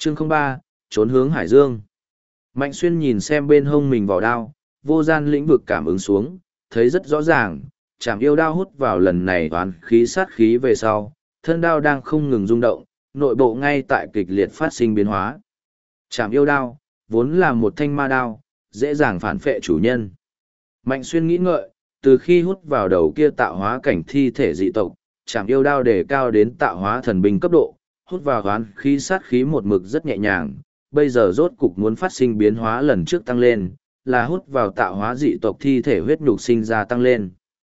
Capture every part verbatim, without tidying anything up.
Chương không ba, trốn hướng Hải Dương. Mạnh Xuyên nhìn xem bên hông mình vỏ đao, vô gian lĩnh vực cảm ứng xuống, thấy rất rõ ràng, chạm yêu đao hút vào lần này toán khí sát khí về sau, thân đao đang không ngừng rung động, nội bộ ngay tại kịch liệt phát sinh biến hóa. Chạm yêu đao, vốn là một thanh ma đao, dễ dàng phản phệ chủ nhân. Mạnh Xuyên nghĩ ngợi, từ khi hút vào đầu kia tạo hóa cảnh thi thể dị tộc, chạm yêu đao đề cao đến tạo hóa thần binh cấp độ, hút vào toán khí sát khí một mực rất nhẹ nhàng, bây giờ rốt cục muốn phát sinh biến hóa lần trước tăng lên, là hút vào tạo hóa dị tộc thi thể huyết nhục sinh ra tăng lên.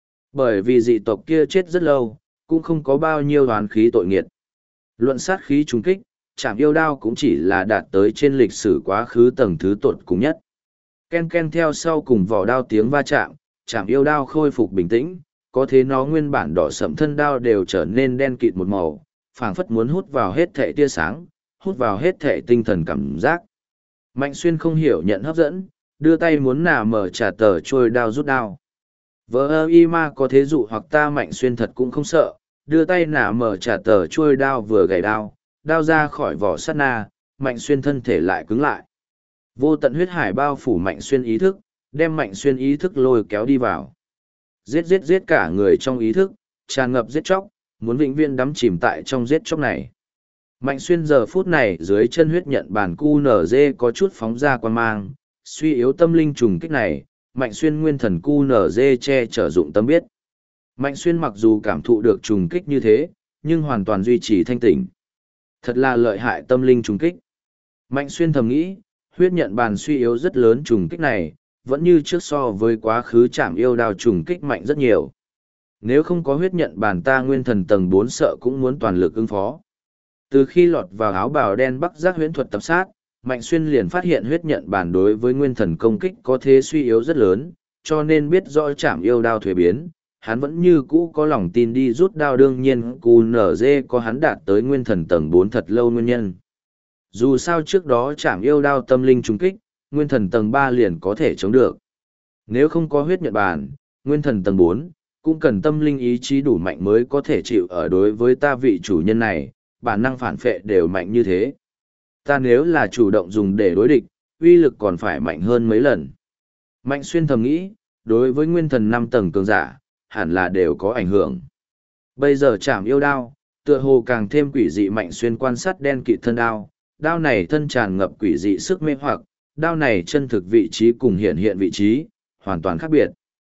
Bởi vì dị tộc kia chết rất lâu, cũng không có bao nhiêu toán khí tội nghiệt. Luận sát khí trùng kích, chạm yêu đao cũng chỉ là đạt tới trên lịch sử quá khứ tầng thứ tột cùng nhất. Ken ken theo sau cùng vỏ đao tiếng va chạm, chạm yêu đao khôi phục bình tĩnh, có thế nó nguyên bản đỏ sẫm thân đao đều trở nên đen kịt một màu, phảng phất muốn hút vào hết thể tia sáng, hút vào hết thể tinh thần cảm giác. Mạnh Xuyên không hiểu nhận hấp dẫn, đưa tay muốn nà mở trả tờ trôi đao rút đao. Vỡ ơ y ma có thế dụ hoặc ta Mạnh Xuyên thật cũng không sợ, đưa tay nà mở trả tờ trôi đao vừa gảy đao, đao ra khỏi vỏ sát na, Mạnh Xuyên thân thể lại cứng lại. Vô tận huyết hải bao phủ Mạnh Xuyên ý thức, đem Mạnh Xuyên ý thức lôi kéo đi vào. Giết giết giết cả người trong ý thức, tràn ngập giết chóc, muốn vĩnh viễn đắm chìm tại trong giết chóc này. Mạnh Xuyên giờ phút này dưới chân huyết nhận bản cu nở dê có chút phóng ra quan mang, suy yếu tâm linh trùng kích này, Mạnh Xuyên nguyên thần cu nở dê che chở dụng tâm biết. Mạnh Xuyên mặc dù cảm thụ được trùng kích như thế, nhưng hoàn toàn duy trì thanh tỉnh. Thật là lợi hại tâm linh trùng kích. Mạnh Xuyên thầm nghĩ, huyết nhận bàn suy yếu rất lớn trùng kích này, vẫn như trước so với quá khứ chạm yêu đao trùng kích mạnh rất nhiều. Nếu không có huyết nhận bàn ta nguyên thần tầng bốn sợ cũng muốn toàn lực ứng phó. Từ khi lọt vào áo bào đen bắc giác huyễn thuật tập sát, Mạnh Xuyên liền phát hiện huyết nhận bàn đối với nguyên thần công kích có thế suy yếu rất lớn, cho nên biết rõ chạm yêu đao thuế biến, hắn vẫn như cũ có lòng tin đi rút đao đương nhiên cù nở dê có hắn đạt tới nguyên thần tầng bốn thật lâu nguyên nhân. Dù sao trước đó chạm yêu đao tâm linh trùng kích, nguyên thần tầng ba liền có thể chống được. Nếu không có huyết nhận bàn, nguyên thần tầng bốn, cũng cần tâm linh ý chí đủ mạnh mới có thể chịu ở đối với ta vị chủ nhân này, bản năng phản phệ đều mạnh như thế. Ta nếu là chủ động dùng để đối địch, uy lực còn phải mạnh hơn mấy lần. Mạnh Xuyên thầm nghĩ, đối với nguyên thần năm tầng cường giả, hẳn là đều có ảnh hưởng. Bây giờ chạm yêu đao, tựa hồ càng thêm quỷ dị. Mạnh Xuyên quan sát đen kịt thân đao, đao này thân tràn ngập quỷ dị sức mê hoặc, đao này chân thực vị trí cùng hiện hiện vị trí, hoàn toàn khác biệt.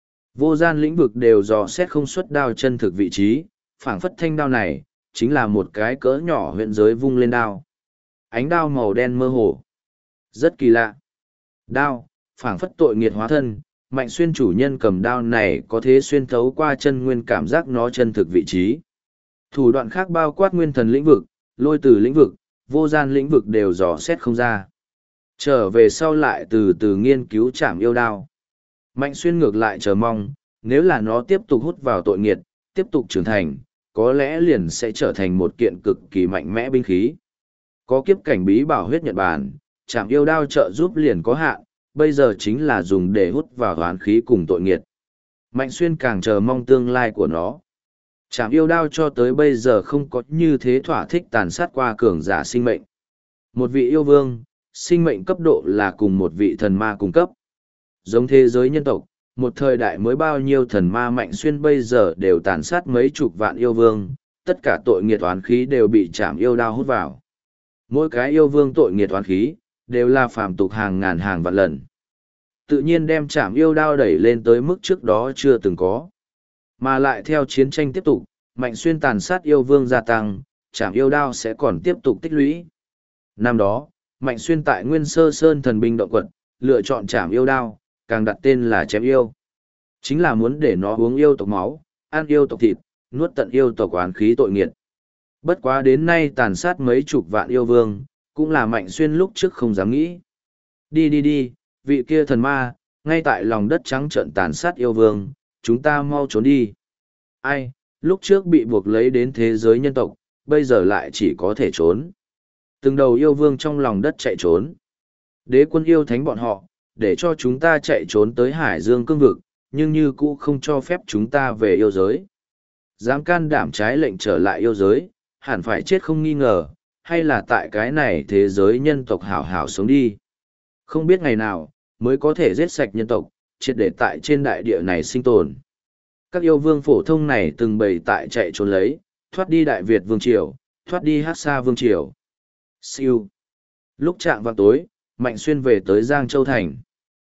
Vô gian lĩnh vực đều dò xét không xuất đao chân thực vị trí, phảng phất thanh đao này, chính là một cái cỡ nhỏ huyện giới vung lên đao. Ánh đao màu đen mơ hồ. Rất kỳ lạ. Đao, phảng phất tội nghiệt hóa thân, Mạnh Xuyên chủ nhân cầm đao này có thể xuyên thấu qua chân nguyên cảm giác nó chân thực vị trí. Thủ đoạn khác bao quát nguyên thần lĩnh vực, lôi từ lĩnh vực, vô gian lĩnh vực đều dò xét không ra. Trở về sau lại từ từ nghiên cứu chạm yêu đao. Mạnh Xuyên ngược lại chờ mong, nếu là nó tiếp tục hút vào tội nghiệt, tiếp tục trưởng thành, có lẽ liền sẽ trở thành một kiện cực kỳ mạnh mẽ binh khí. Có kiếp cảnh bí bảo huyết nhật bản, chạm yêu đao trợ giúp liền có hạn, bây giờ chính là dùng để hút vào oán khí cùng tội nghiệt. Mạnh Xuyên càng chờ mong tương lai của nó. Chạm yêu đao cho tới bây giờ không có như thế thỏa thích tàn sát qua cường giả sinh mệnh. Một vị yêu vương, sinh mệnh cấp độ là cùng một vị thần ma cung cấp. Giống thế giới nhân tộc, một thời đại mới bao nhiêu thần ma Mạnh Xuyên bây giờ đều tàn sát mấy chục vạn yêu vương, tất cả tội nghiệt oán khí đều bị chạm yêu đao hút vào. Mỗi cái yêu vương tội nghiệt oán khí, đều là phàm tục hàng ngàn hàng vạn lần. Tự nhiên đem chạm yêu đao đẩy lên tới mức trước đó chưa từng có. Mà lại theo chiến tranh tiếp tục, Mạnh Xuyên tàn sát yêu vương gia tăng, chạm yêu đao sẽ còn tiếp tục tích lũy. Năm đó, Mạnh Xuyên tại Nguyên Sơ Sơn thần binh động quật, lựa chọn chạm yêu đao, càng đặt tên là chém yêu. Chính là muốn để nó uống yêu tộc máu, ăn yêu tộc thịt, nuốt tận yêu tộc oán khí tội nghiệt. Bất quá đến nay tàn sát mấy chục vạn yêu vương, cũng là Mạnh Xuyên lúc trước không dám nghĩ. Đi đi đi, vị kia thần ma, ngay tại lòng đất trắng trợn tàn sát yêu vương, chúng ta mau trốn đi. Ai, lúc trước bị buộc lấy đến thế giới nhân tộc, bây giờ lại chỉ có thể trốn. Từng đầu yêu vương trong lòng đất chạy trốn. Đế quân yêu thánh bọn họ, để cho chúng ta chạy trốn tới Hải Dương cương vực, nhưng như cũ không cho phép chúng ta về yêu giới. Dám can đảm trái lệnh trở lại yêu giới, hẳn phải chết không nghi ngờ, hay là tại cái này thế giới nhân tộc hảo hảo sống đi. Không biết ngày nào, mới có thể giết sạch nhân tộc, triệt để tại trên đại địa này sinh tồn. Các yêu vương phổ thông này từng bầy tại chạy trốn lấy, thoát đi Đại Việt Vương Triều, thoát đi Hát Sa Vương Triều. Siêu. Lúc chạm vào tối, Mạnh Xuyên về tới Giang Châu Thành.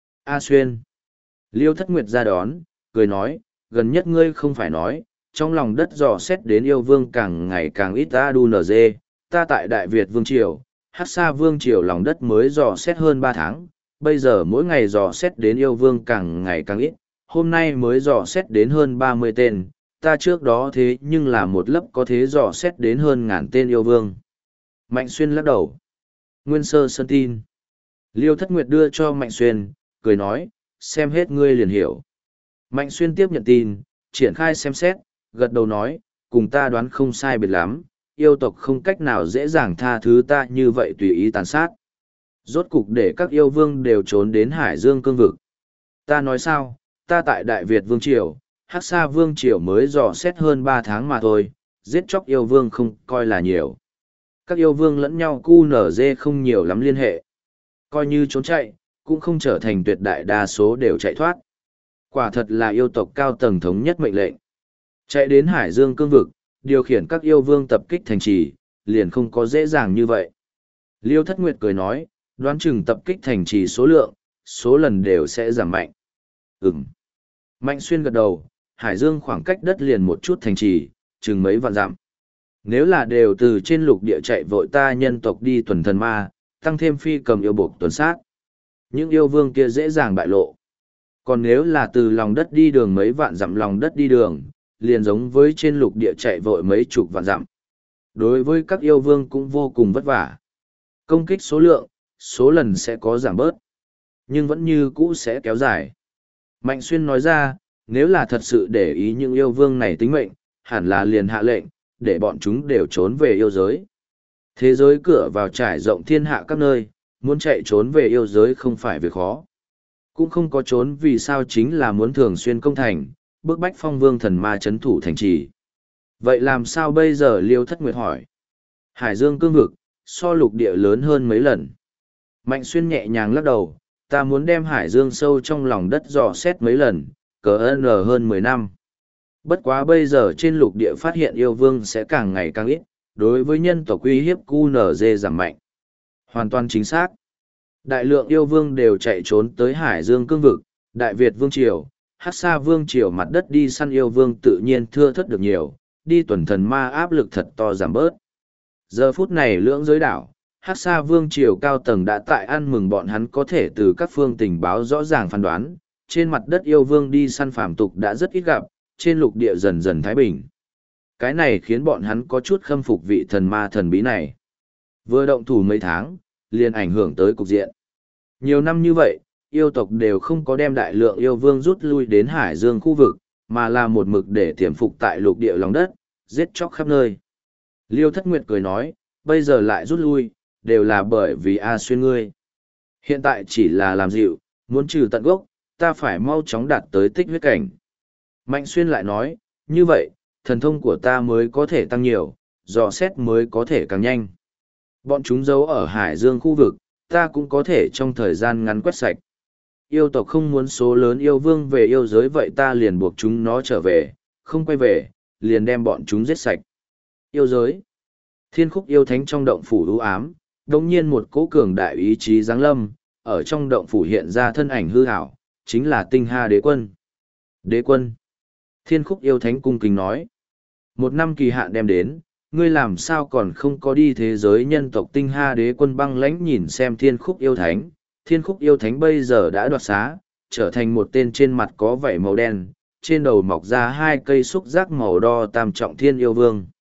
A Xuyên. Liêu Thất Nguyệt ra đón, cười nói, gần nhất ngươi không phải nói, trong lòng đất dò xét đến yêu vương càng ngày càng ít ta đu nở dê, ta tại Đại Việt Vương Triều, Hát Sa Vương Triều lòng đất mới dò xét hơn ba tháng, bây giờ mỗi ngày dò xét đến yêu vương càng ngày càng ít, hôm nay mới dò xét đến hơn ba mươi tên, ta trước đó thế nhưng là một lớp có thế dò xét đến hơn ngàn tên yêu vương. Mạnh Xuyên lắc đầu. Nguyên Sơ Sơn tin. Liêu Thất Nguyệt đưa cho Mạnh Xuyên, cười nói, xem hết ngươi liền hiểu. Mạnh Xuyên tiếp nhận tin, triển khai xem xét, gật đầu nói, cùng ta đoán không sai biệt lắm, yêu tộc không cách nào dễ dàng tha thứ ta như vậy tùy ý tàn sát. Rốt cục để các yêu vương đều trốn đến Hải Dương cương vực. Ta nói sao, ta tại Đại Việt Vương Triều, Hát Sa Vương Triều mới dò xét hơn ba tháng mà thôi, giết chóc yêu vương không coi là nhiều. Các yêu vương lẫn nhau cu nở dê không nhiều lắm liên hệ. Coi như trốn chạy, cũng không trở thành tuyệt đại đa số đều chạy thoát. Quả thật là yêu tộc cao tầng thống nhất mệnh lệnh. Chạy đến Hải Dương cương vực, điều khiển các yêu vương tập kích thành trì, liền không có dễ dàng như vậy. Liêu Thất Nguyệt cười nói, đoán chừng tập kích thành trì số lượng, số lần đều sẽ giảm mạnh. Ừm. Mạnh Xuyên gật đầu, Hải Dương khoảng cách đất liền một chút thành trì, chừng mấy vạn dặm. Nếu là đều từ trên lục địa chạy vội ta nhân tộc đi tuần thần ma, tăng thêm phi cầm yêu buộc tuần sát. Những yêu vương kia dễ dàng bại lộ. Còn nếu là từ lòng đất đi đường mấy vạn dặm lòng đất đi đường, liền giống với trên lục địa chạy vội mấy chục vạn dặm. Đối với các yêu vương cũng vô cùng vất vả. Công kích số lượng, số lần sẽ có giảm bớt, nhưng vẫn như cũ sẽ kéo dài. Mạnh Xuyên nói ra, nếu là thật sự để ý những yêu vương này tính mệnh, hẳn là liền hạ lệnh, để bọn chúng đều trốn về yêu giới. Thế giới cửa vào trải rộng thiên hạ các nơi, muốn chạy trốn về yêu giới không phải việc khó. Cũng không có trốn vì sao chính là muốn thường xuyên công thành, bức bách phong vương thần ma chấn thủ thành trì. Vậy làm sao bây giờ? Liêu Thất Nguyệt hỏi. Hải Dương cương vực, so lục địa lớn hơn mấy lần. Mạnh Xuyên nhẹ nhàng lắc đầu, ta muốn đem Hải Dương sâu trong lòng đất dò xét mấy lần, cỡ n hơn mười năm. Bất quá bây giờ trên lục địa phát hiện yêu vương sẽ càng ngày càng ít, đối với nhân tộc uy hiếp quy en giê giảm mạnh. Hoàn toàn chính xác. Đại lượng yêu vương đều chạy trốn tới Hải Dương cương vực, Đại Việt Vương Triều, Hát Sa Vương Triều mặt đất đi săn yêu vương tự nhiên thưa thớt được nhiều, đi tuần thần ma áp lực thật to giảm bớt. Giờ phút này lưỡng giới đảo, Hát Sa Vương Triều cao tầng đã tại ăn mừng bọn hắn có thể từ các phương tình báo rõ ràng phán đoán, trên mặt đất yêu vương đi săn phàm tục đã rất ít gặp, trên lục địa dần dần thái bình. Cái này khiến bọn hắn có chút khâm phục vị thần ma thần bí này. Vừa động thủ mấy tháng, liền ảnh hưởng tới cục diện. Nhiều năm như vậy, yêu tộc đều không có đem đại lượng yêu vương rút lui đến Hải Dương khu vực, mà là một mực để tiềm phục tại lục địa lòng đất, giết chóc khắp nơi. Liêu Thất Nguyệt cười nói, bây giờ lại rút lui, đều là bởi vì A Xuyên ngươi. Hiện tại chỉ là làm dịu, muốn trừ tận gốc, ta phải mau chóng đạt tới tích huyết cảnh. Mạnh Xuyên lại nói, như vậy, thần thông của ta mới có thể tăng nhiều, dò xét mới có thể càng nhanh. Bọn chúng giấu ở Hải Dương khu vực, ta cũng có thể trong thời gian ngắn quét sạch. Yêu tộc không muốn số lớn yêu vương về yêu giới, vậy ta liền buộc chúng nó trở về, không quay về, liền đem bọn chúng giết sạch. Yêu giới. Thiên khúc yêu thánh trong động phủ u ám, đồng nhiên một cỗ cường đại ý chí giáng lâm, ở trong động phủ hiện ra thân ảnh hư ảo, chính là Tinh Ha Đế Quân. Đế Quân. Thiên khúc yêu thánh cung kính nói. Một năm kỳ hạn đem đến, ngươi làm sao còn không có đi thế giới nhân tộc? Tinh Ha Đế Quân băng lãnh nhìn xem thiên khúc yêu thánh. Thiên khúc yêu thánh bây giờ đã đoạt xá, trở thành một tên trên mặt có vảy màu đen, trên đầu mọc ra hai cây xúc giác màu đo tam trọng thiên yêu vương.